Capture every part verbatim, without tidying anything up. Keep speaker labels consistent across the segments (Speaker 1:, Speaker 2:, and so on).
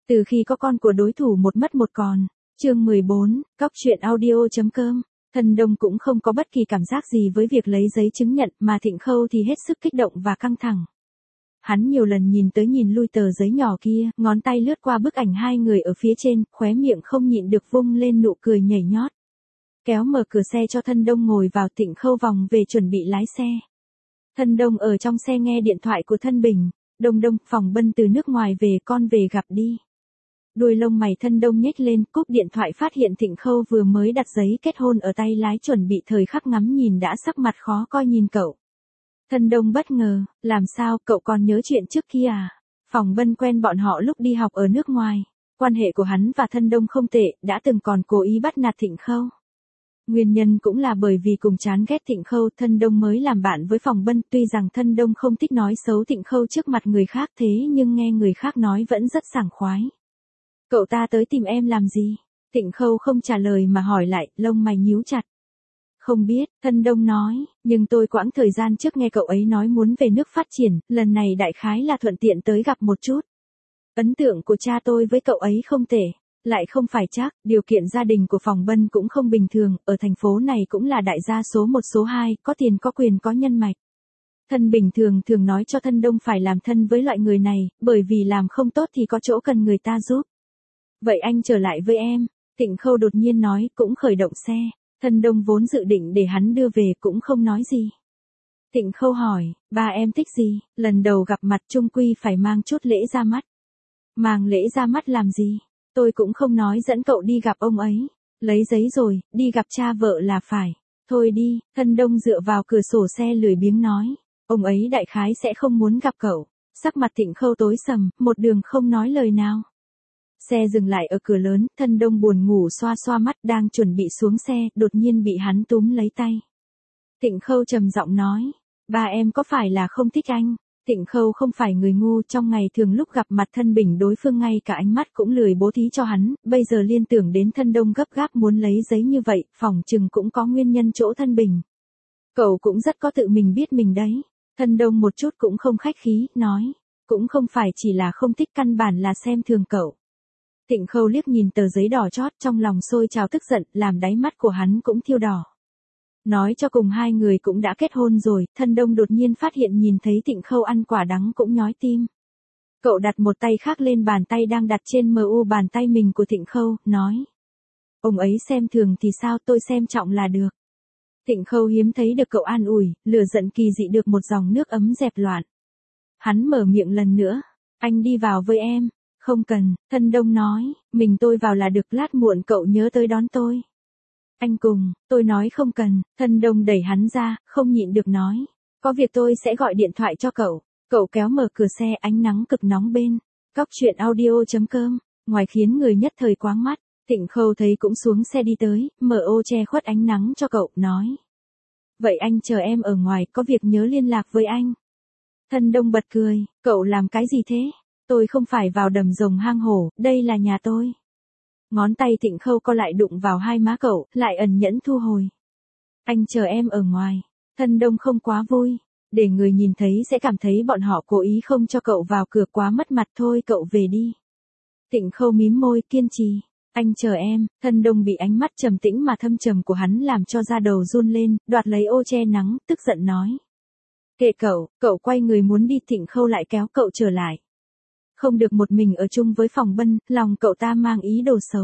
Speaker 1: Từ khi có con của đối thủ một mất một còn. Chương mười bốn, cóc truyện audio.com. Thân Đông cũng không có bất kỳ cảm giác gì với việc lấy giấy chứng nhận, mà Thịnh Khâu thì hết sức kích động và căng thẳng. Hắn nhiều lần nhìn tới nhìn lui tờ giấy nhỏ kia, ngón tay lướt qua bức ảnh hai người ở phía trên, khóe miệng không nhịn được vung lên nụ cười nhảy nhót. Kéo mở cửa xe cho Thân Đông ngồi vào, Thịnh Khâu vòng về chuẩn bị lái xe. Thân Đông ở trong xe nghe điện thoại của Thân Bình. Đông Đông, Phòng Bân từ nước ngoài về, con về gặp đi. Đuôi lông mày Thân Đông nhếch lên, cúp điện thoại phát hiện Thịnh Khâu vừa mới đặt giấy kết hôn ở tay lái, chuẩn bị thời khắc ngắm nhìn đã sắc mặt khó coi nhìn cậu. Thân Đông bất ngờ, làm sao, cậu còn nhớ chuyện trước kia à? Phòng Bân quen bọn họ lúc đi học ở nước ngoài. Quan hệ của hắn và Thân Đông không tệ, đã từng còn cố ý bắt nạt Thịnh Khâu. Nguyên nhân cũng là bởi vì cùng chán ghét Thịnh Khâu, Thân Đông mới làm bạn với Phòng Bân. Tuy rằng Thân Đông không thích nói xấu Thịnh Khâu trước mặt người khác, thế nhưng nghe người khác nói vẫn rất sảng khoái. Cậu ta tới tìm em làm gì? Thịnh Khâu không trả lời mà hỏi lại, lông mày nhíu chặt. Không biết, Thân Đông nói, nhưng tôi quãng thời gian trước nghe cậu ấy nói muốn về nước phát triển, lần này đại khái là thuận tiện tới gặp một chút. Ấn tượng của cha tôi với cậu ấy không tệ. Lại không phải chắc, điều kiện gia đình của Phòng Bân cũng không bình thường, ở thành phố này cũng là đại gia số một số hai, có tiền có quyền có nhân mạch. Thân Bình thường thường nói cho Thân Đông phải làm thân với loại người này, bởi vì làm không tốt thì có chỗ cần người ta giúp. Vậy anh trở lại với em, Thịnh Khâu đột nhiên nói, cũng khởi động xe. Thân Đông vốn dự định để hắn đưa về cũng không nói gì. Thịnh Khâu hỏi, ba em thích gì? Lần đầu gặp mặt chung quy phải mang chút lễ ra mắt. Mang lễ ra mắt làm gì? Tôi cũng không nói dẫn cậu đi gặp ông ấy. Lấy giấy rồi, đi gặp cha vợ là phải. Thôi đi, Thân Đông dựa vào cửa sổ xe lười biếng nói. Ông ấy đại khái sẽ không muốn gặp cậu. Sắc mặt Thịnh Khâu tối sầm, một đường không nói lời nào. Xe dừng lại ở cửa lớn, Thân Đông buồn ngủ xoa xoa mắt đang chuẩn bị xuống xe, đột nhiên bị hắn túm lấy tay. Thịnh Khâu trầm giọng nói, ba em có phải là không thích anh? Thịnh Khâu không phải người ngu, trong ngày thường lúc gặp mặt Thân Bình đối phương ngay cả ánh mắt cũng lười bố thí cho hắn, bây giờ liên tưởng đến Thân Đông gấp gáp muốn lấy giấy như vậy, phỏng chừng cũng có nguyên nhân chỗ Thân Bình. Cậu cũng rất có tự mình biết mình đấy. Thân Đông một chút cũng không khách khí, nói, cũng không phải chỉ là không thích, căn bản là xem thường cậu. Thịnh Khâu liếc nhìn tờ giấy đỏ chót, trong lòng sôi trào tức giận, làm đáy mắt của hắn cũng thiêu đỏ. Nói cho cùng hai người cũng đã kết hôn rồi, Thân Đông đột nhiên phát hiện nhìn thấy Thịnh Khâu ăn quả đắng cũng nhói tim. Cậu đặt một tay khác lên bàn tay đang đặt trên mu bàn tay mình của Thịnh Khâu, nói. Ông ấy xem thường thì sao, tôi xem trọng là được. Thịnh Khâu hiếm thấy được cậu an ủi, lửa giận kỳ dị được một dòng nước ấm dẹp loạn. Hắn mở miệng lần nữa, anh đi vào với em. Không cần, Thân Đông nói, mình tôi vào là được, lát muộn cậu nhớ tới đón tôi. Anh cùng, tôi nói không cần, Thân Đông đẩy hắn ra, không nhịn được nói. Có việc tôi sẽ gọi điện thoại cho cậu. Cậu kéo mở cửa xe, ánh nắng cực nóng bên. Cóc truyện audio.com, ngoài khiến người nhất thời quáng mắt. Thịnh Khâu thấy cũng xuống xe đi tới, mở ô che khuất ánh nắng cho cậu, nói. Vậy anh chờ em ở ngoài, có việc nhớ liên lạc với anh. Thân Đông bật cười, cậu làm cái gì thế? Tôi không phải vào đầm rồng hang hổ, đây là nhà tôi. Ngón tay Thịnh Khâu co lại đụng vào hai má cậu, lại ẩn nhẫn thu hồi. Anh chờ em ở ngoài. Thân Đông không quá vui. Để người nhìn thấy sẽ cảm thấy bọn họ cố ý không cho cậu vào cửa, quá mất mặt, thôi cậu về đi. Thịnh Khâu mím môi, kiên trì. Anh chờ em. Thân Đông bị ánh mắt trầm tĩnh mà thâm trầm của hắn làm cho da đầu run lên, đoạt lấy ô che nắng, tức giận nói. Kệ cậu, cậu quay người muốn đi, Thịnh Khâu lại kéo cậu trở lại. Không được một mình ở chung với Phòng Bân, lòng cậu ta mang ý đồ xấu.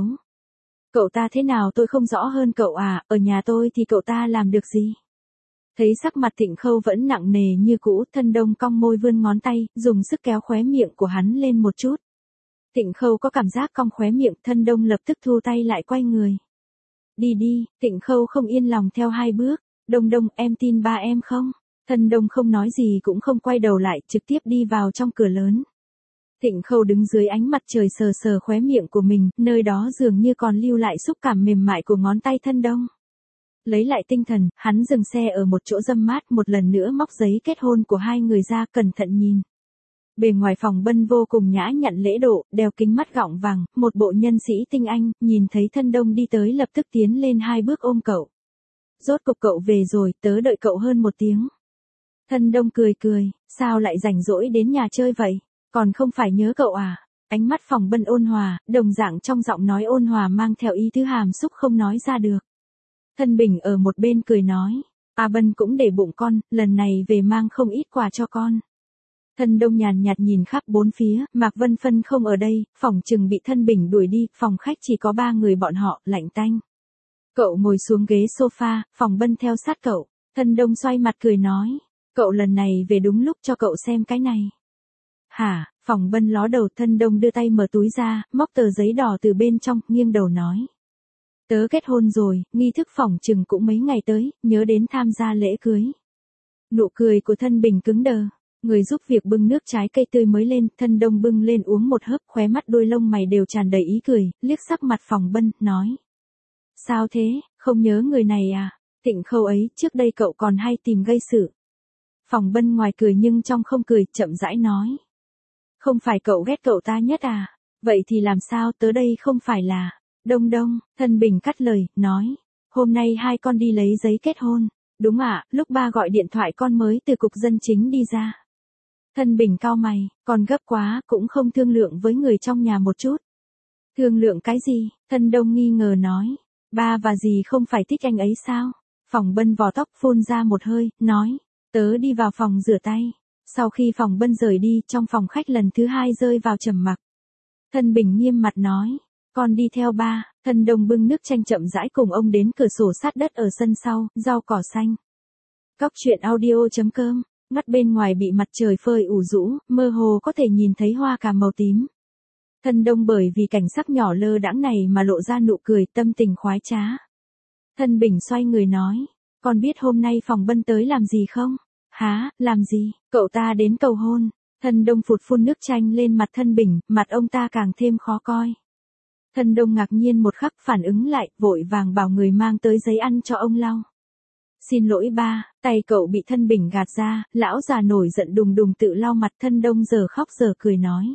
Speaker 1: Cậu ta thế nào tôi không rõ hơn cậu à, ở nhà tôi thì cậu ta làm được gì? Thấy sắc mặt Thịnh Khâu vẫn nặng nề như cũ, Thân Đông cong môi vươn ngón tay, dùng sức kéo khóe miệng của hắn lên một chút. Thịnh Khâu có cảm giác cong khóe miệng, Thân Đông lập tức thu tay lại, quay người. Đi đi, Thịnh Khâu không yên lòng theo hai bước. Đông Đông, em tin ba em không? Thân Đông không nói gì cũng không quay đầu lại, trực tiếp đi vào trong cửa lớn. Thịnh Khâu đứng dưới ánh mặt trời sờ sờ khóe miệng của mình, nơi đó dường như còn lưu lại xúc cảm mềm mại của ngón tay Thân Đông. Lấy lại tinh thần, hắn dừng xe ở một chỗ râm mát, một lần nữa móc giấy kết hôn của hai người ra, cẩn thận nhìn. Bề ngoài Phòng Bân vô cùng nhã nhặn lễ độ, đeo kính mắt gọng vàng, một bộ nhân sĩ tinh anh, nhìn thấy Thân Đông đi tới lập tức tiến lên hai bước ôm cậu. Rốt cục cậu về rồi, tớ đợi cậu hơn một tiếng. Thân Đông cười cười, sao lại rảnh rỗi đến nhà chơi vậy? Còn không phải nhớ cậu à? Ánh mắt Phòng Bân ôn hòa, đồng dạng trong giọng nói ôn hòa mang theo ý tứ hàm xúc không nói ra được. Thân Bình ở một bên cười nói, A Bân cũng để bụng con, lần này về mang không ít quà cho con. Thân Đông nhàn nhạt nhìn khắp bốn phía, Mạc Vân Phân không ở đây, phòng chừng bị Thân Bình đuổi đi, phòng khách chỉ có ba người bọn họ, lạnh tanh. Cậu ngồi xuống ghế sofa, Phòng Bân theo sát cậu, Thân Đông xoay mặt cười nói, cậu lần này về đúng lúc cho cậu xem cái này. Hả, Phòng Bân ló đầu, Thân Đông đưa tay mở túi ra, móc tờ giấy đỏ từ bên trong, nghiêng đầu nói. Tớ kết hôn rồi, nghi thức phòng chừng cũng mấy ngày tới, nhớ đến tham gia lễ cưới. Nụ cười của Thân Bình cứng đờ, người giúp việc bưng nước trái cây tươi mới lên, Thân Đông bưng lên uống một hớp, khóe mắt đôi lông mày đều tràn đầy ý cười, liếc sắc mặt Phòng Bân, nói. Sao thế, không nhớ người này à, Tịnh Khâu ấy, trước đây cậu còn hay tìm gây sự. Phòng Bân ngoài cười nhưng trong không cười, chậm rãi nói. Không phải cậu ghét cậu ta nhất à, vậy thì làm sao, tớ đây không phải là... Đông Đông, Thân Bình cắt lời, nói. Hôm nay hai con đi lấy giấy kết hôn. Đúng ạ, à, lúc ba gọi điện thoại con mới từ cục dân chính đi ra. Thân Bình cau mày, còn gấp quá, cũng không thương lượng với người trong nhà một chút. Thương lượng cái gì? Thân Đông nghi ngờ nói. Ba và dì không phải thích anh ấy sao? Phòng Bân vò tóc phun ra một hơi, nói. Tớ đi vào phòng rửa tay. Sau khi Phòng Bân rời đi, trong phòng khách lần thứ hai rơi vào trầm mặc. Thân Bình nghiêm mặt nói. Con đi theo ba, Thân Đông bưng nước chanh chậm rãi cùng ông đến cửa sổ sát đất ở sân sau, rau cỏ xanh. Cóc truyện audio chấm com, ngắt bên ngoài bị mặt trời phơi ủ rũ, mơ hồ có thể nhìn thấy hoa cà màu tím. Thân Đông bởi vì cảnh sắc nhỏ lơ đãng này mà lộ ra nụ cười, tâm tình khoái trá. Thân Bình xoay người nói, con biết hôm nay Phòng Bân tới làm gì không? Hả, làm gì? Cậu ta đến cầu hôn. Thân Đông phụt phun nước chanh lên mặt Thân Bình, mặt ông ta càng thêm khó coi. Thân Đông ngạc nhiên một khắc phản ứng lại, vội vàng bảo người mang tới giấy ăn cho ông lau. Xin lỗi ba, tay cậu bị Thân Bình gạt ra, lão già nổi giận đùng đùng tự lau mặt. Thân Đông giờ khóc giờ cười nói.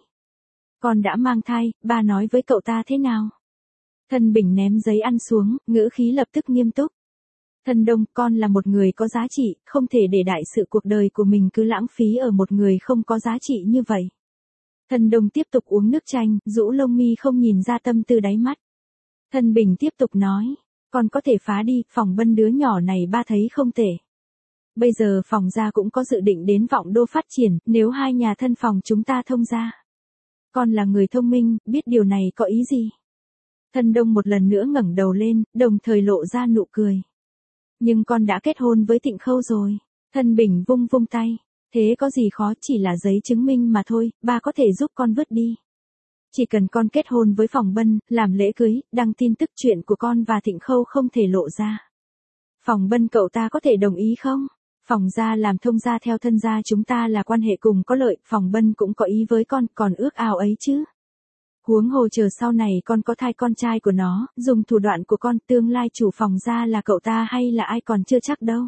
Speaker 1: Con đã mang thai, ba nói với cậu ta thế nào? Thân Bình ném giấy ăn xuống, ngữ khí lập tức nghiêm túc. Thân Đông, con là một người có giá trị, không thể để đại sự cuộc đời của mình cứ lãng phí ở một người không có giá trị như vậy. Thân Đông tiếp tục uống nước chanh, rũ lông mi không nhìn ra tâm tư đáy mắt. Thân Bình tiếp tục nói, con có thể phá đi, Phòng Bân đứa nhỏ này ba thấy không tệ. Bây giờ Phòng gia cũng có dự định đến Vọng Đô phát triển, nếu hai nhà thân phòng chúng ta thông gia. Con là người thông minh, biết điều này có ý gì? Thân Đông một lần nữa ngẩng đầu lên, đồng thời lộ ra nụ cười. Nhưng con đã kết hôn với Tịnh Khâu rồi. Thân Bình vung vung tay. Thế có gì khó, chỉ là giấy chứng minh mà thôi, ba có thể giúp con vứt đi. Chỉ cần con kết hôn với Phòng Bân, làm lễ cưới, đăng tin tức chuyện của con và Tịnh Khâu không thể lộ ra. Phòng Bân cậu ta có thể đồng ý không? Phòng gia làm thông gia theo thân gia chúng ta là quan hệ cùng có lợi, Phòng Bân cũng có ý với con, còn ước ao ấy chứ. Huống hồ chờ sau này con có thai con trai của nó, dùng thủ đoạn của con, tương lai chủ Phòng gia là cậu ta hay là ai còn chưa chắc đâu.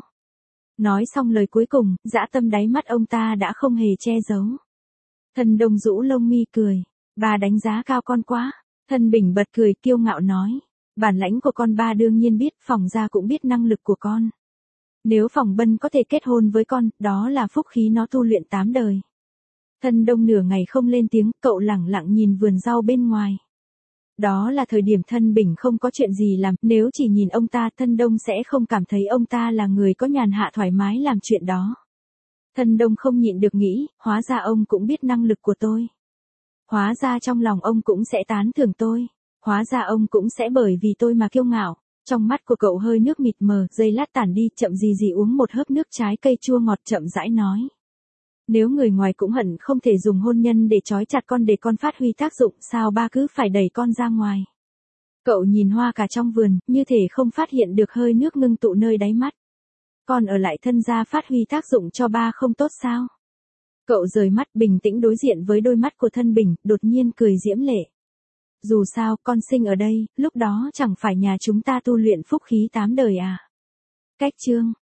Speaker 1: Nói xong lời cuối cùng, dã tâm đáy mắt ông ta đã không hề che giấu. Thân Đông rũ lông mi cười, ba đánh giá cao con quá. Thân Bình bật cười kiêu ngạo nói, bản lãnh của con ba đương nhiên biết, Phòng gia cũng biết năng lực của con. Nếu Phòng Bân có thể kết hôn với con, đó là phúc khí nó tu luyện tám đời. Thân Đông nửa ngày không lên tiếng, cậu lẳng lặng nhìn vườn rau bên ngoài. Đó là thời điểm Thân Bình không có chuyện gì làm, nếu chỉ nhìn ông ta, Thân Đông sẽ không cảm thấy ông ta là người có nhàn hạ thoải mái làm chuyện đó. Thân Đông không nhịn được nghĩ, hóa ra ông cũng biết năng lực của tôi. Hóa ra trong lòng ông cũng sẽ tán thưởng tôi. Hóa ra ông cũng sẽ bởi vì tôi mà kiêu ngạo. Trong mắt của cậu hơi nước mịt mờ, giây lát tản đi, chậm gì gì uống một hớp nước trái cây chua ngọt, chậm rãi nói. Nếu người ngoài cũng hận không thể dùng hôn nhân để trói chặt con để con phát huy tác dụng, sao ba cứ phải đẩy con ra ngoài. Cậu nhìn hoa cả trong vườn, như thể không phát hiện được hơi nước ngưng tụ nơi đáy mắt. Con ở lại thân gia phát huy tác dụng cho ba không tốt sao? Cậu rời mắt bình tĩnh đối diện với đôi mắt của Thân Bình, đột nhiên cười diễm lệ. Dù sao, con sinh ở đây, lúc đó chẳng phải nhà chúng ta tu luyện phúc khí tám đời à? Cách chương